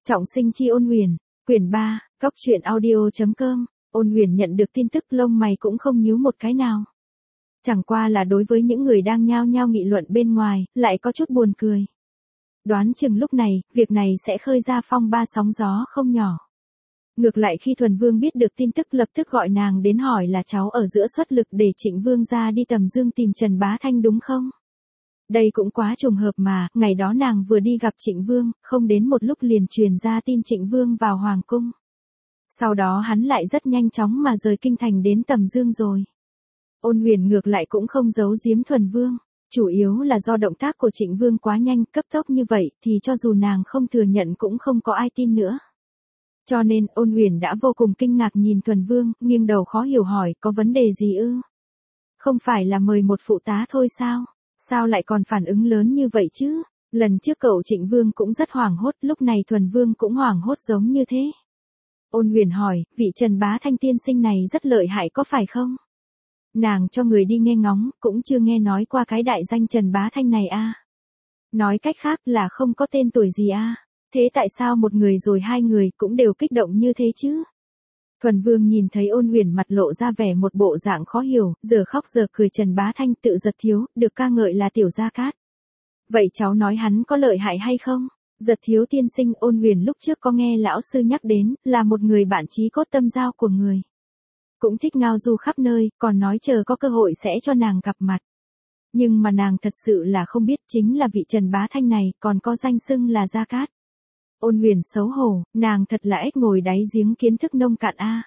Trọng sinh chi Ôn Huyền, quyển 3, góc truyện audio.com. Ôn Huyền nhận được tin tức lông mày cũng không nhíu một cái nào. Chẳng qua là đối với những người đang nhao nhao nghị luận bên ngoài, lại có chút buồn cười. Đoán chừng lúc này, việc này sẽ khơi ra phong ba sóng gió không nhỏ. Ngược lại khi Thuần Vương biết được tin tức lập tức gọi nàng đến hỏi là cháu ở giữa xuất lực để Trịnh Vương ra đi Tầm Dương tìm Trần Bá Thanh đúng không? Đây cũng quá trùng hợp mà, ngày đó nàng vừa đi gặp Trịnh Vương, không đến một lúc liền truyền ra tin Trịnh Vương vào Hoàng cung. Sau đó hắn lại rất nhanh chóng mà rời kinh thành đến Tầm Dương rồi. Ôn Huyền ngược lại cũng không giấu giếm Thuần Vương, chủ yếu là do động tác của Trịnh Vương quá nhanh, cấp tốc như vậy thì cho dù nàng không thừa nhận cũng không có ai tin nữa. Cho nên Ôn Huyền đã vô cùng kinh ngạc nhìn Thuần Vương, nghiêng đầu khó hiểu hỏi có vấn đề gì ư? Không phải là mời một phụ tá thôi sao? Sao lại còn phản ứng lớn như vậy chứ? Lần trước cậu Trịnh Vương cũng rất hoảng hốt, lúc này Thuần Vương cũng hoảng hốt giống như thế. Ôn Huyền hỏi, vị Trần Bá Thanh tiên sinh này rất lợi hại có phải không? Nàng cho người đi nghe ngóng, cũng chưa nghe nói qua cái đại danh Trần Bá Thanh này a. Nói cách khác là không có tên tuổi gì a. Thế tại sao một người rồi hai người cũng đều kích động như thế chứ? Thuần Vương nhìn thấy Ôn Huyền mặt lộ ra vẻ một bộ dạng khó hiểu, giờ khóc giờ cười. Trần Bá Thanh tự Giật Thiếu, được ca ngợi là tiểu gia cát. Vậy cháu nói hắn có lợi hại hay không? Giật Thiếu tiên sinh, Ôn Huyền lúc trước có nghe lão sư nhắc đến, là một người bạn chí cốt tâm giao của người. Cũng thích ngao du khắp nơi, còn nói chờ có cơ hội sẽ cho nàng gặp mặt. Nhưng mà nàng thật sự là không biết chính là vị Trần Bá Thanh này còn có danh xưng là Gia Cát. Ôn Huyền xấu hổ, nàng thật là ếch ngồi đáy giếng kiến thức nông cạn a.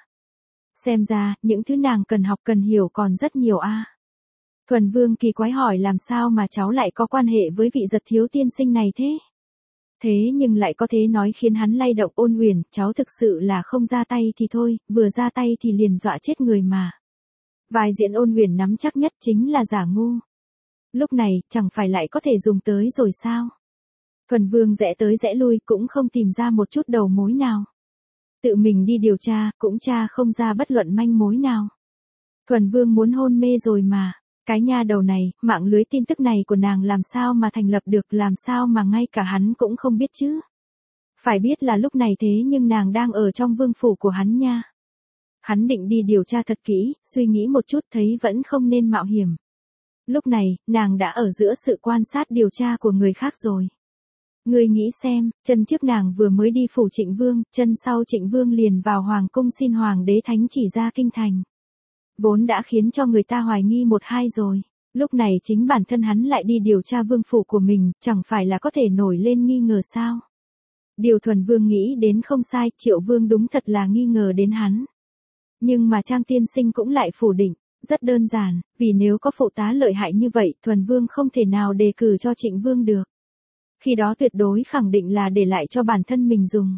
Xem ra, những thứ nàng cần học cần hiểu còn rất nhiều a. Thuần Vương kỳ quái hỏi làm sao mà cháu lại có quan hệ với vị Giật Thiếu tiên sinh này thế? Thế nhưng lại có thế nói khiến hắn lay động. Ôn Huyền, cháu thực sự là không ra tay thì thôi, vừa ra tay thì liền dọa chết người mà. Vai diễn Ôn Huyền nắm chắc nhất chính là giả ngu. Lúc này, chẳng phải lại có thể dùng tới rồi sao? Thuần Vương rẽ tới rẽ lui cũng không tìm ra một chút đầu mối nào. Tự mình đi điều tra, cũng tra không ra bất luận manh mối nào. Thuần Vương muốn hôn mê rồi mà. Cái nha đầu này, mạng lưới tin tức này của nàng làm sao mà thành lập được, làm sao mà ngay cả hắn cũng không biết chứ. Phải biết là lúc này thế nhưng nàng đang ở trong vương phủ của hắn nha. Hắn định đi điều tra thật kỹ, suy nghĩ một chút thấy vẫn không nên mạo hiểm. Lúc này, nàng đã ở giữa sự quan sát điều tra của người khác rồi. Ngươi nghĩ xem, chân trước nàng vừa mới đi phủ Trịnh Vương, chân sau Trịnh Vương liền vào hoàng cung xin hoàng đế thánh chỉ ra kinh thành. Vốn đã khiến cho người ta hoài nghi một hai rồi. Lúc này chính bản thân hắn lại đi điều tra vương phủ của mình, chẳng phải là có thể nổi lên nghi ngờ sao? Điều Thuần Vương nghĩ đến không sai, Triệu Vương đúng thật là nghi ngờ đến hắn. Nhưng mà Trang tiên sinh cũng lại phủ định, rất đơn giản, vì nếu có phụ tá lợi hại như vậy, Thuần Vương không thể nào đề cử cho Trịnh Vương được. Khi đó tuyệt đối khẳng định là để lại cho bản thân mình dùng.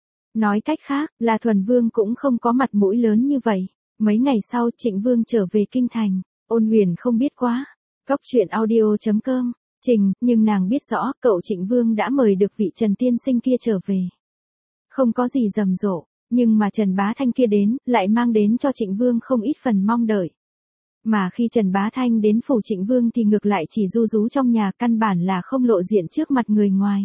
Nói cách khác, là Thuần Vương cũng không có mặt mũi lớn như vậy. Mấy ngày sau Trịnh Vương trở về kinh thành, Ôn Huyền không biết quá. Góc truyện audio.com, Trình, nhưng nàng biết rõ cậu Trịnh Vương đã mời được vị Trần tiên sinh kia trở về. Không có gì rầm rộ, nhưng mà Trần Bá Thanh kia đến, lại mang đến cho Trịnh Vương không ít phần mong đợi. Mà khi Trần Bá Thanh đến phủ Trịnh Vương thì ngược lại chỉ ru rú trong nhà, căn bản là không lộ diện trước mặt người ngoài.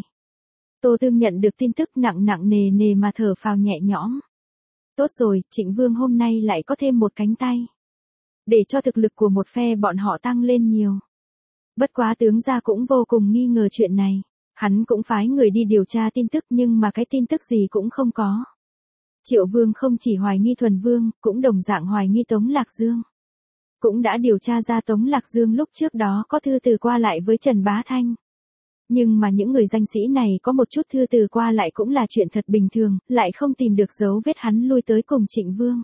Tô Tương nhận được tin tức nặng nặng nề nề mà thở phào nhẹ nhõm. Tốt rồi, Trịnh Vương hôm nay lại có thêm một cánh tay. Để cho thực lực của một phe bọn họ tăng lên nhiều. Bất quá tướng gia cũng vô cùng nghi ngờ chuyện này. Hắn cũng phái người đi điều tra tin tức nhưng mà cái tin tức gì cũng không có. Triệu Vương không chỉ hoài nghi Thuần Vương, cũng đồng dạng hoài nghi Tống Lạc Dương. Cũng đã điều tra ra Tống Lạc Dương lúc trước đó có thư từ qua lại với Trần Bá Thanh. Nhưng mà những người danh sĩ này có một chút thư từ qua lại cũng là chuyện thật bình thường, lại không tìm được dấu vết hắn lui tới cùng Trịnh Vương.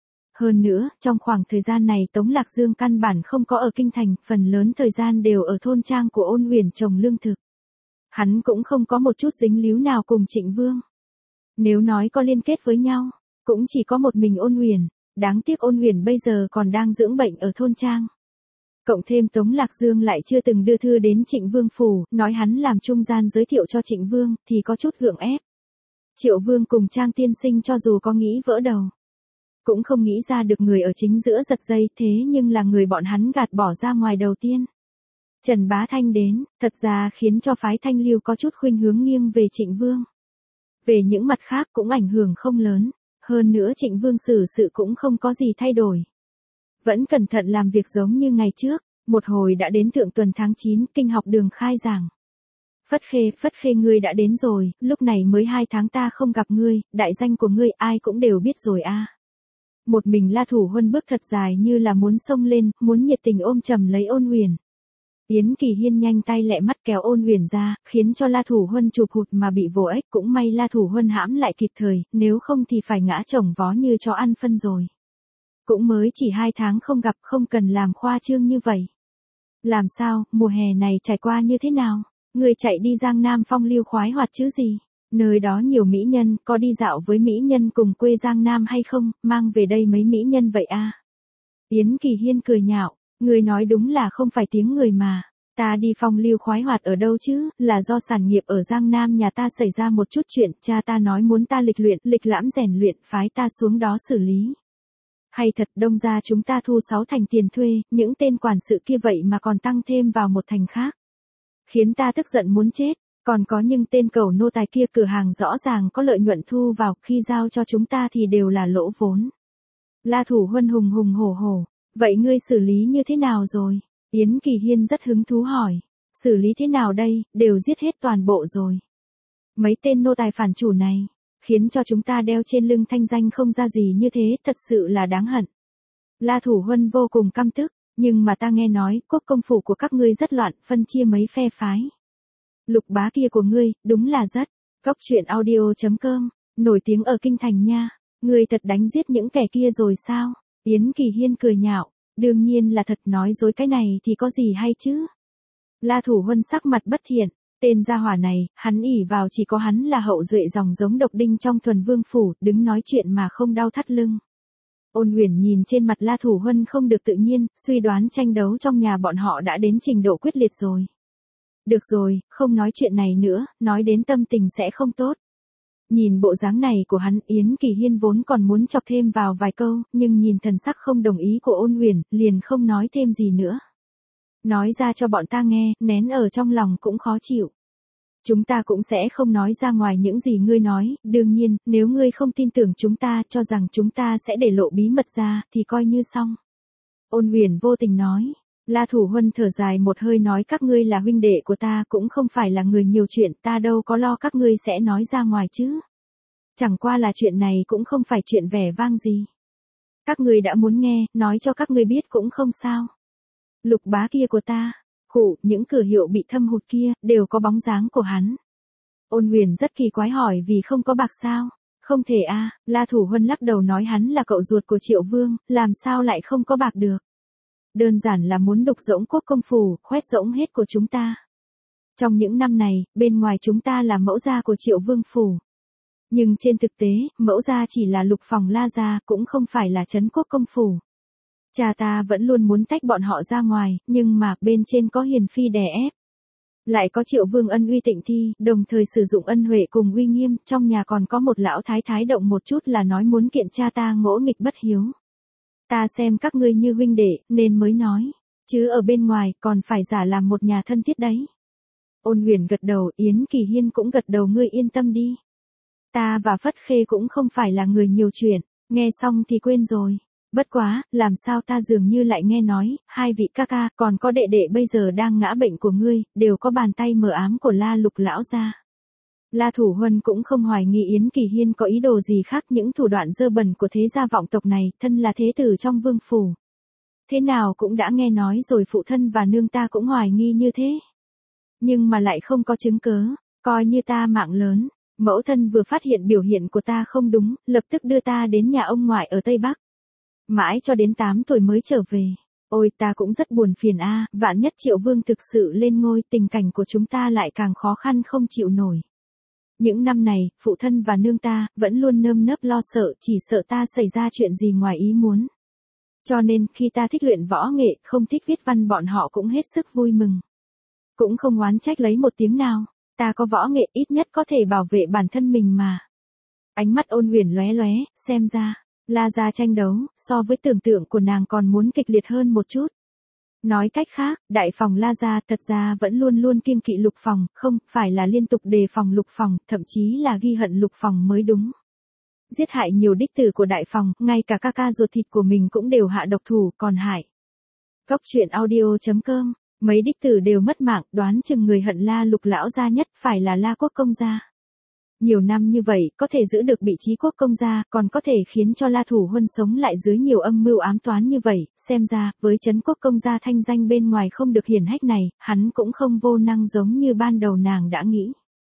Hơn nữa, trong khoảng thời gian này Tống Lạc Dương căn bản không có ở kinh thành, phần lớn thời gian đều ở thôn trang của Ôn Huyền trồng lương thực. Hắn cũng không có một chút dính líu nào cùng Trịnh Vương. Nếu nói có liên kết với nhau, cũng chỉ có một mình Ôn Huyền, đáng tiếc Ôn Huyền bây giờ còn đang dưỡng bệnh ở thôn trang. Cộng thêm Tống Lạc Dương lại chưa từng đưa thư đến Trịnh Vương phủ, nói hắn làm trung gian giới thiệu cho Trịnh Vương, thì có chút gượng ép. Triệu Vương cùng Trang tiên sinh cho dù có nghĩ vỡ đầu, cũng không nghĩ ra được người ở chính giữa giật dây, thế nhưng là người bọn hắn gạt bỏ ra ngoài đầu tiên. Trần Bá Thanh đến, thật ra khiến cho phái Thanh Lưu có chút khuynh hướng nghiêng về Trịnh Vương. Về những mặt khác cũng ảnh hưởng không lớn. Hơn nữa Trịnh Vương xử sự cũng không có gì thay đổi. Vẫn cẩn thận làm việc giống như ngày trước, một hồi đã đến thượng tuần tháng 9, kinh học đường khai giảng. Phất Khê ngươi đã đến rồi, lúc này mới 2 tháng ta không gặp ngươi, đại danh của ngươi ai cũng đều biết rồi a. Một mình La Thủ Huân bước thật dài như là muốn xông lên, muốn nhiệt tình ôm chầm lấy Ôn Huyền. Yến Kỳ Hiên nhanh tay lẹ mắt kéo Ôn Huyền ra, khiến cho La Thủ Huân chụp hụt mà bị vồ ếch, cũng may La Thủ Huân hãm lại kịp thời, nếu không thì phải ngã chồng vó như chó ăn phân rồi. Cũng mới chỉ 2 tháng không gặp, không cần làm khoa trương như vậy. Làm sao, mùa hè này trải qua như thế nào? Người chạy đi Giang Nam phong lưu khoái hoạt chứ gì? Nơi đó nhiều mỹ nhân, có đi dạo với mỹ nhân cùng quê Giang Nam hay không, mang về đây mấy mỹ nhân vậy a? Yến Kỳ Hiên cười nhạo, người nói đúng là không phải tiếng người mà. Ta đi phong lưu khoái hoạt ở đâu chứ, là do sản nghiệp ở Giang Nam nhà ta xảy ra một chút chuyện, cha ta nói muốn ta lịch luyện, lịch lãm rèn luyện, phái ta xuống đó xử lý. Hay thật, Đông gia chúng ta thu 6 thành tiền thuê, những tên quản sự kia vậy mà còn tăng thêm vào một thành khác. Khiến ta tức giận muốn chết, còn có những tên cẩu nô tài kia cửa hàng rõ ràng có lợi nhuận thu vào, khi giao cho chúng ta thì đều là lỗ vốn. La Thủ Huân hùng hùng hổ hổ, vậy ngươi xử lý như thế nào rồi? Yến Kỳ Hiên rất hứng thú hỏi, xử lý thế nào đây, đều giết hết toàn bộ rồi. Mấy tên nô tài phản chủ này, khiến cho chúng ta đeo trên lưng thanh danh không ra gì như thế, thật sự là đáng hận. La Thủ Huân vô cùng căm tức, nhưng mà ta nghe nói, quốc công phủ của các ngươi rất loạn, phân chia mấy phe phái. Lục bá kia của ngươi, đúng là rất. Cóc truyện audio.com, nổi tiếng ở kinh thành nha. Ngươi thật đánh giết những kẻ kia rồi sao? Yến Kỳ Hiên cười nhạo, đương nhiên là thật, nói dối cái này thì có gì hay chứ? La Thủ Huân sắc mặt bất thiện, tên gia hỏa này, hắn ỷ vào chỉ có hắn là hậu duệ dòng giống độc đinh trong Thuần Vương phủ, đứng nói chuyện mà không đau thắt lưng. Ôn Huyền nhìn trên mặt La Thủ Huân không được tự nhiên, suy đoán tranh đấu trong nhà bọn họ đã đến trình độ quyết liệt rồi. Được rồi, không nói chuyện này nữa, nói đến tâm tình sẽ không tốt. Nhìn bộ dáng này của hắn, Yến Kỳ Hiên vốn còn muốn chọc thêm vào vài câu, nhưng nhìn thần sắc không đồng ý của Ôn Huyền, liền không nói thêm gì nữa. Nói ra cho bọn ta nghe, nén ở trong lòng cũng khó chịu. Chúng ta cũng sẽ không nói ra ngoài những gì ngươi nói, đương nhiên, nếu ngươi không tin tưởng chúng ta, cho rằng chúng ta sẽ để lộ bí mật ra, thì coi như xong. Ôn Huyền vô tình nói. La Thủ Huân thở dài một hơi nói, các ngươi là huynh đệ của ta, cũng không phải là người nhiều chuyện, ta đâu có lo các ngươi sẽ nói ra ngoài chứ. Chẳng qua là chuyện này cũng không phải chuyện vẻ vang gì. Các ngươi đã muốn nghe, nói cho các ngươi biết cũng không sao. Lục bá kia của ta, những cửa hiệu bị thâm hụt kia, đều có bóng dáng của hắn. Ôn Huyền rất kỳ quái hỏi, vì không có bạc sao? Không thể a. La Thủ Huân lắc đầu nói, hắn là cậu ruột của Triệu Vương, làm sao lại không có bạc được? Đơn giản là muốn đục rỗng quốc công phủ, khoét rỗng hết của chúng ta. Trong những năm này, bên ngoài chúng ta là mẫu gia của Triệu Vương phủ. Nhưng trên thực tế, mẫu gia chỉ là Lục phòng La gia, cũng không phải là trấn quốc công phủ. Cha ta vẫn luôn muốn tách bọn họ ra ngoài, nhưng mà bên trên có hiền phi đè ép. Lại có Triệu Vương ân uy tịnh thi, đồng thời sử dụng ân huệ cùng uy nghiêm, trong nhà còn có một lão thái thái động một chút là nói muốn kiện cha ta ngỗ nghịch bất hiếu. Ta xem các ngươi như huynh đệ, nên mới nói. Chứ ở bên ngoài, còn phải giả làm một nhà thân thiết đấy. Ôn Huyền gật đầu, Yến Kỳ Hiên cũng gật đầu, ngươi yên tâm đi. Ta và Phất Khê cũng không phải là người nhiều chuyện, nghe xong thì quên rồi. Bất quá, làm sao ta dường như lại nghe nói, hai vị ca ca, còn có đệ đệ bây giờ đang ngã bệnh của ngươi, đều có bàn tay mờ ám của La Lục lão gia. La Thủ Huân cũng không hoài nghi Yến Kỳ Hiên có ý đồ gì khác, những thủ đoạn dơ bẩn của thế gia vọng tộc này, thân là thế tử trong vương phủ. Thế nào cũng đã nghe nói rồi, phụ thân và nương ta cũng hoài nghi như thế. Nhưng mà lại không có chứng cớ, coi như ta mạng lớn, mẫu thân vừa phát hiện biểu hiện của ta không đúng, lập tức đưa ta đến nhà ông ngoại ở Tây Bắc. Mãi cho đến 8 tuổi mới trở về. Ôi ta cũng rất buồn phiền a, vạn nhất Triệu Vương thực sự lên ngôi, tình cảnh của chúng ta lại càng khó khăn không chịu nổi. Những năm này, phụ thân và nương ta, vẫn luôn nơm nớp lo sợ, chỉ sợ ta xảy ra chuyện gì ngoài ý muốn. Cho nên, khi ta thích luyện võ nghệ, không thích viết văn, bọn họ cũng hết sức vui mừng. Cũng không oán trách lấy một tiếng nào, ta có võ nghệ ít nhất có thể bảo vệ bản thân mình mà. Ánh mắt Ôn Huyền lóe lóe, xem ra, La gia tranh đấu, so với tưởng tượng của nàng còn muốn kịch liệt hơn một chút. Nói cách khác, đại phòng La gia thật ra vẫn luôn luôn kiêng kỵ Lục phòng, không phải là liên tục đề phòng Lục phòng, thậm chí là ghi hận Lục phòng mới đúng. Giết hại nhiều đích tử của đại phòng, ngay cả ca ca ruột thịt của mình cũng đều hạ độc thủ, còn hại. Góc truyện audio.com, mấy đích tử đều mất mạng, đoán chừng người hận La Lục lão gia nhất phải là La Quốc công gia. Nhiều năm như vậy, có thể giữ được vị trí quốc công gia, còn có thể khiến cho La Thủ Huân sống lại dưới nhiều âm mưu ám toán như vậy, xem ra, với trấn quốc công gia thanh danh bên ngoài không được hiển hách này, hắn cũng không vô năng giống như ban đầu nàng đã nghĩ.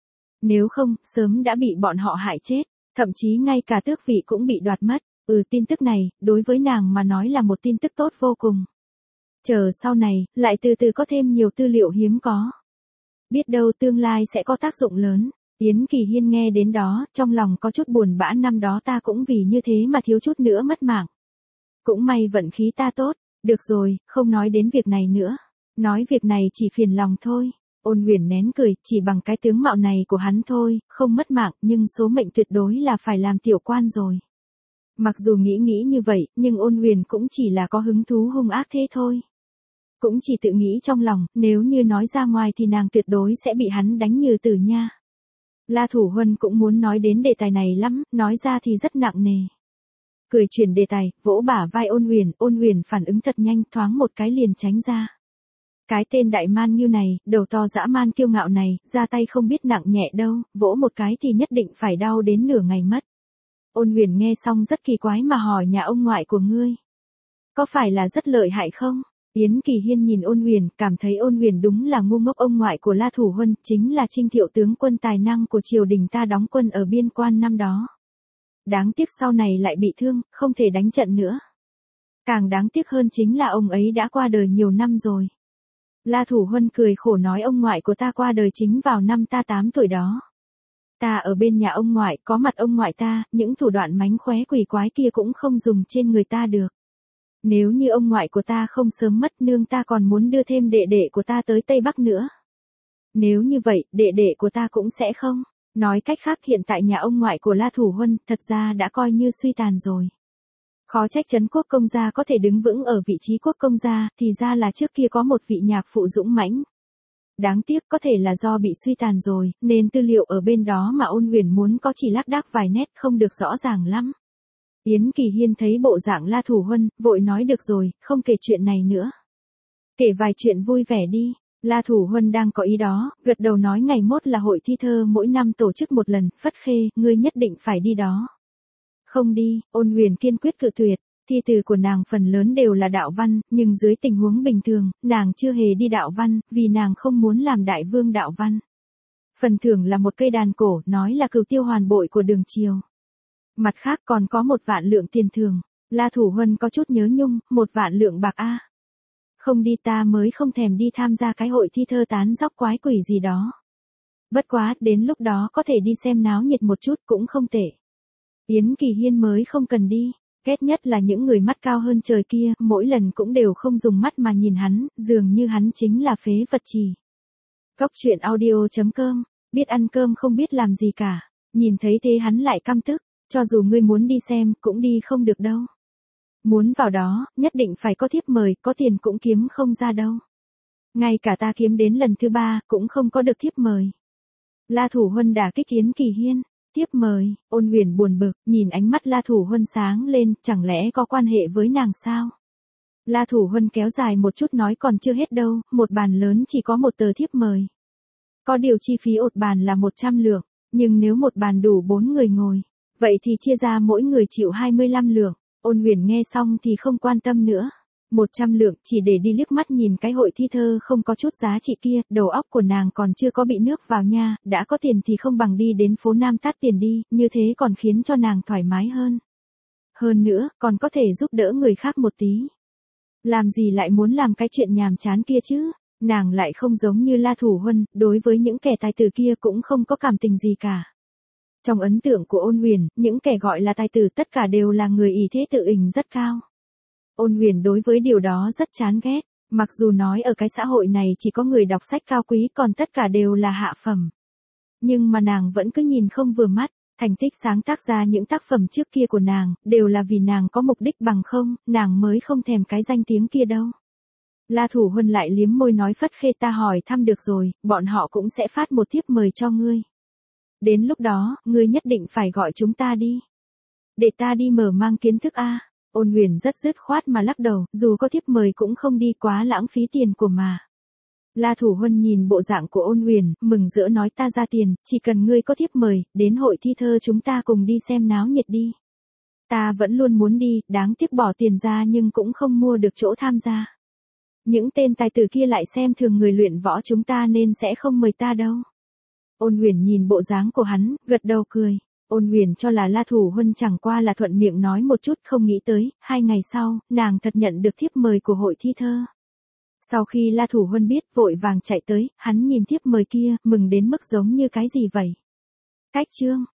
Nếu không, sớm đã bị bọn họ hại chết, thậm chí ngay cả tước vị cũng bị đoạt mất. Tin tức này, đối với nàng mà nói là một tin tức tốt vô cùng. Chờ sau này, lại từ từ có thêm nhiều tư liệu hiếm có. Biết đâu tương lai sẽ có tác dụng lớn. Yến Kỳ Hiên nghe đến đó, trong lòng có chút buồn bã, năm đó ta cũng vì như thế mà thiếu chút nữa mất mạng. Cũng may vận khí ta tốt, được rồi, không nói đến việc này nữa. Nói việc này chỉ phiền lòng thôi. Ôn Huyền nén cười, chỉ bằng cái tướng mạo này của hắn thôi, không mất mạng, nhưng số mệnh tuyệt đối là phải làm tiểu quan rồi. Mặc dù nghĩ như vậy, nhưng Ôn Huyền cũng chỉ là có hứng thú hung ác thế thôi. Cũng chỉ tự nghĩ trong lòng, nếu như nói ra ngoài thì nàng tuyệt đối sẽ bị hắn đánh như tử nha. La Thủ Huân cũng muốn nói đến đề tài này lắm, nói ra thì rất nặng nề. Cười chuyển đề tài, vỗ bả vai Ôn Huyền phản ứng thật nhanh, thoáng một cái liền tránh ra. Cái tên đại man nghiêu này, đầu to dã man kiêu ngạo này, ra tay không biết nặng nhẹ đâu, vỗ một cái thì nhất định phải đau đến nửa ngày mất. Ôn Huyền nghe xong rất kỳ quái mà hỏi, nhà ông ngoại của ngươi có phải là rất lợi hại không? Yến Kỳ Hiên nhìn Ôn Huyền, cảm thấy Ôn Huyền đúng là ngu ngốc. Ông ngoại của La Thủ Huân chính là Trinh Thiệu tướng quân tài năng của triều đình ta đóng quân ở biên quan năm đó. Đáng tiếc sau này lại bị thương, không thể đánh trận nữa. Càng đáng tiếc hơn chính là ông ấy đã qua đời nhiều năm rồi. La Thủ Huân cười khổ nói, ông ngoại của ta qua đời chính vào năm ta 8 tuổi đó. Ta ở bên nhà ông ngoại, có mặt ông ngoại ta, những thủ đoạn mánh khóe quỷ quái kia cũng không dùng trên người ta được. Nếu như ông ngoại của ta không sớm mất, nương ta còn muốn đưa thêm đệ đệ của ta tới Tây Bắc nữa. Nếu như vậy, đệ đệ của ta cũng sẽ không. Nói cách khác, hiện tại nhà ông ngoại của La Thủ Huân thật ra đã coi như suy tàn rồi. Khó trách trấn quốc công gia có thể đứng vững ở vị trí quốc công gia, thì ra là trước kia có một vị nhạc phụ dũng mãnh. Đáng tiếc có thể là do bị suy tàn rồi, nên tư liệu ở bên đó mà Ôn Huyền muốn có chỉ lác đác vài nét, không được rõ ràng lắm. Yến Kỳ Hiên thấy bộ dạng La Thủ Huân, vội nói, được rồi, không kể chuyện này nữa. Kể vài chuyện vui vẻ đi. La Thủ Huân đang có ý đó, gật đầu nói, ngày mốt là hội thi thơ mỗi năm tổ chức một lần, Phất Khê, ngươi nhất định phải đi đó. Không đi, Ôn Huyền kiên quyết cự tuyệt. Thi từ của nàng phần lớn đều là đạo văn, nhưng dưới tình huống bình thường, nàng chưa hề đi đạo văn, vì nàng không muốn làm đại vương đạo văn. Phần thưởng là một cây đàn cổ, nói là cừu tiêu hoàn bội của Đường Triều. Mặt khác còn có 1 vạn lượng tiền thưởng. La Thủ Huân có chút nhớ nhung, 1 vạn lượng bạc a. Không đi, ta mới không thèm đi tham gia cái hội thi thơ tán dóc quái quỷ gì đó. Bất quá, đến lúc đó có thể đi xem náo nhiệt một chút cũng không tệ. Yến Kỳ Hiên mới không cần đi. Ghét nhất là những người mắt cao hơn trời kia, mỗi lần cũng đều không dùng mắt mà nhìn hắn, dường như hắn chính là phế vật trì. Góc truyện audio.com, biết ăn cơm không biết làm gì cả. Nhìn thấy thế hắn lại căm tức, cho dù ngươi muốn đi xem, cũng đi không được đâu. Muốn vào đó, nhất định phải có thiếp mời, có tiền cũng kiếm không ra đâu. Ngay cả ta kiếm đến lần thứ 3, cũng không có được thiếp mời. La Thủ Huân đả kích Yến Kỳ Hiên. Tiếp mời, Ôn Huyền buồn bực, nhìn ánh mắt La Thủ Huân sáng lên, chẳng lẽ có quan hệ với nàng sao? La Thủ Huân kéo dài một chút nói, còn chưa hết đâu, một bàn lớn chỉ có 1 tờ thiếp mời. Có điều chi phí ột bàn là 100 lượng, nhưng nếu một bàn đủ 4 người ngồi, vậy thì chia ra mỗi người chịu 25 lượng. Ôn Huyền nghe xong thì không quan tâm nữa. 100 lượng chỉ để đi liếc mắt nhìn cái hội thi thơ không có chút giá trị kia, đầu óc của nàng còn chưa có bị nước vào nha, đã có tiền thì không bằng đi đến phố Nam tát tiền đi, như thế còn khiến cho nàng thoải mái hơn. Hơn nữa, còn có thể giúp đỡ người khác một tí. Làm gì lại muốn làm cái chuyện nhàm chán kia chứ, nàng lại không giống như La Thủ Huân, đối với những kẻ tài tử kia cũng không có cảm tình gì cả. Trong ấn tượng của Ôn Huyền, những kẻ gọi là tài tử tất cả đều là người ý thế tự ình rất cao. Ôn Huyền đối với điều đó rất chán ghét, mặc dù nói ở cái xã hội này chỉ có người đọc sách cao quý còn tất cả đều là hạ phẩm. Nhưng mà nàng vẫn cứ nhìn không vừa mắt, thành tích sáng tác ra những tác phẩm trước kia của nàng, đều là vì nàng có mục đích, bằng không, nàng mới không thèm cái danh tiếng kia đâu. La Thủ Huân lại liếm môi nói Phất Khê ta hỏi thăm được rồi, bọn họ cũng sẽ phát một thiếp mời cho ngươi. Đến lúc đó, ngươi nhất định phải gọi chúng ta đi. Để ta đi mở mang kiến thức a. Ôn Huyền rất dứt khoát mà lắc đầu, dù có thiếp mời cũng không đi, quá lãng phí tiền của mà. La Thủ Huân nhìn bộ dạng của Ôn Huyền, mừng rỡ nói ta ra tiền, chỉ cần ngươi có thiếp mời, đến hội thi thơ chúng ta cùng đi xem náo nhiệt đi. Ta vẫn luôn muốn đi, đáng tiếc bỏ tiền ra nhưng cũng không mua được chỗ tham gia. Những tên tài tử kia lại xem thường người luyện võ chúng ta nên sẽ không mời ta đâu. Ôn Huyền nhìn bộ dáng của hắn, gật đầu cười. Ôn Huyền cho là La Thủ Huân chẳng qua là thuận miệng nói một chút, không nghĩ tới, 2 ngày sau, nàng thật nhận được thiếp mời của hội thi thơ. Sau khi La Thủ Huân biết, vội vàng chạy tới, hắn nhìn thiếp mời kia, mừng đến mức giống như cái gì vậy. Cách chương